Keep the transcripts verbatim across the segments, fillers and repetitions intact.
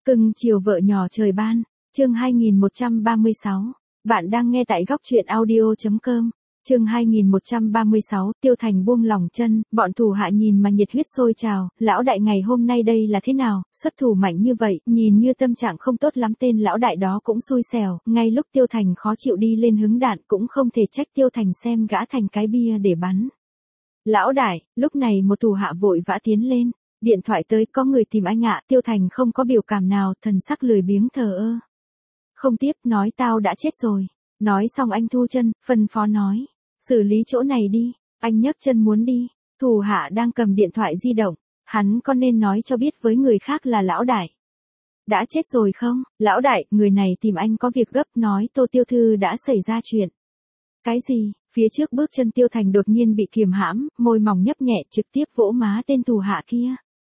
Cưng chiều vợ nhỏ trời ban, chương hai nghìn một trăm ba mươi sáu. Bạn đang nghe tại góc truyện audio chấm com. Chương hai nghìn một trăm ba mươi sáu, Tiêu Thành buông lỏng chân, bọn thủ hạ nhìn mà nhiệt huyết sôi trào, lão đại ngày hôm nay đây là thế nào, xuất thủ mạnh như vậy, nhìn như tâm trạng không tốt lắm, tên lão đại đó cũng xui xẻo, ngay lúc Tiêu Thành khó chịu đi lên hứng đạn cũng không thể trách Tiêu Thành xem gã thành cái bia để bắn. Lão đại, lúc này một thủ hạ vội vã tiến lên, điện thoại tới, có người tìm anh ạ. Tiêu Thành không có biểu cảm nào, thần sắc lười biếng thờ ơ. Không tiếp, nói tao đã chết rồi. Nói xong anh thu chân, phân phó nói, xử lý chỗ này đi. Anh nhấc chân muốn đi, thủ hạ đang cầm điện thoại di động, hắn có nên nói cho biết với người khác là lão đại đã chết rồi không? Lão đại, người này tìm anh có việc gấp, nói Tô Tiêu Thư đã xảy ra chuyện. Cái gì? Phía trước bước chân Tiêu Thành đột nhiên bị kiềm hãm, môi mỏng nhấp nhẹ trực tiếp vỗ má tên thủ hạ kia.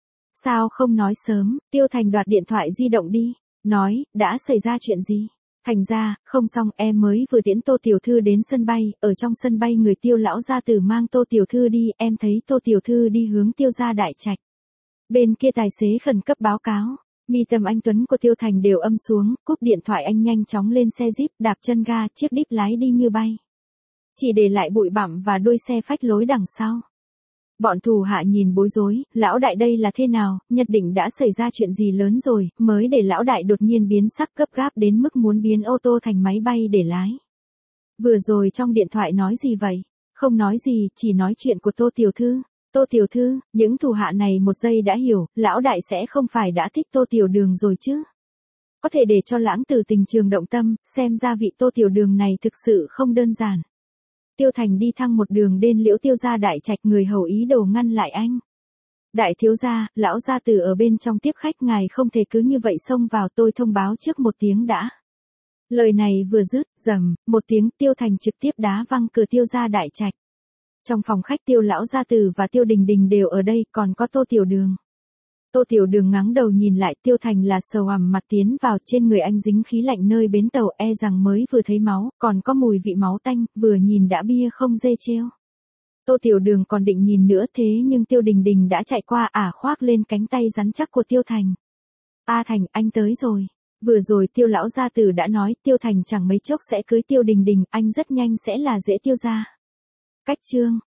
Sao không nói sớm? Tiêu Thành đoạt điện thoại di động đi, nói, đã xảy ra chuyện gì? Thành ra, không xong, em mới vừa tiễn Tô Tiểu Thư đến sân bay, ở trong sân bay người Tiêu lão gia tử mang Tô Tiểu Thư đi, em thấy Tô Tiểu Thư đi hướng Tiêu gia đại trạch. Bên kia tài xế khẩn cấp báo cáo, mi tâm anh tuấn của Tiêu Thành đều âm xuống, cúp điện thoại anh nhanh chóng lên xe Jeep, đạp chân ga, chiếc đít lái đi như bay. Chỉ để lại bụi bặm và đuôi xe phách lối đằng sau. Bọn thủ hạ nhìn bối rối, lão đại đây là thế nào, nhất định đã xảy ra chuyện gì lớn rồi, mới để lão đại đột nhiên biến sắc gấp gáp đến mức muốn biến ô tô thành máy bay để lái. Vừa rồi trong điện thoại nói gì vậy? Không nói gì, chỉ nói chuyện của Tô Tiểu Thư. Tô Tiểu Thư, những thủ hạ này một giây đã hiểu, lão đại sẽ không phải đã thích Tô Tiểu Đường rồi chứ? Có thể để cho lãng tử tình trường động tâm, xem ra vị Tô Tiểu Đường này thực sự không đơn giản. Tiêu Thành đi thăng một đường đến Liễu Tiêu gia đại trạch, người hầu ý đồ ngăn lại anh. Đại thiếu gia, lão gia tử ở bên trong tiếp khách, ngài không thể cứ như vậy xông vào, tôi thông báo trước một tiếng đã. Lời này vừa dứt, rầm, một tiếng, Tiêu Thành trực tiếp đá văng cửa Tiêu gia đại trạch. Trong phòng khách Tiêu lão gia tử và Tiêu Đình Đình đều ở đây, còn có Tô Tiểu Đường. Tô Tiểu Đường ngáng đầu nhìn lại, Tiêu Thành là sầu ằm mặt tiến vào, trên người anh dính khí lạnh, nơi bến tàu e rằng mới vừa thấy máu, còn có mùi vị máu tanh, vừa nhìn đã bia không dê treo. Tô Tiểu Đường còn định nhìn nữa, thế nhưng Tiêu Đình Đình đã chạy qua, ả khoác lên cánh tay rắn chắc của Tiêu Thành. A Thành, anh tới rồi. Vừa rồi Tiêu lão gia tử đã nói, Tiêu Thành chẳng mấy chốc sẽ cưới Tiêu Đình Đình, anh rất nhanh sẽ là rễ Tiêu gia. Cách chương.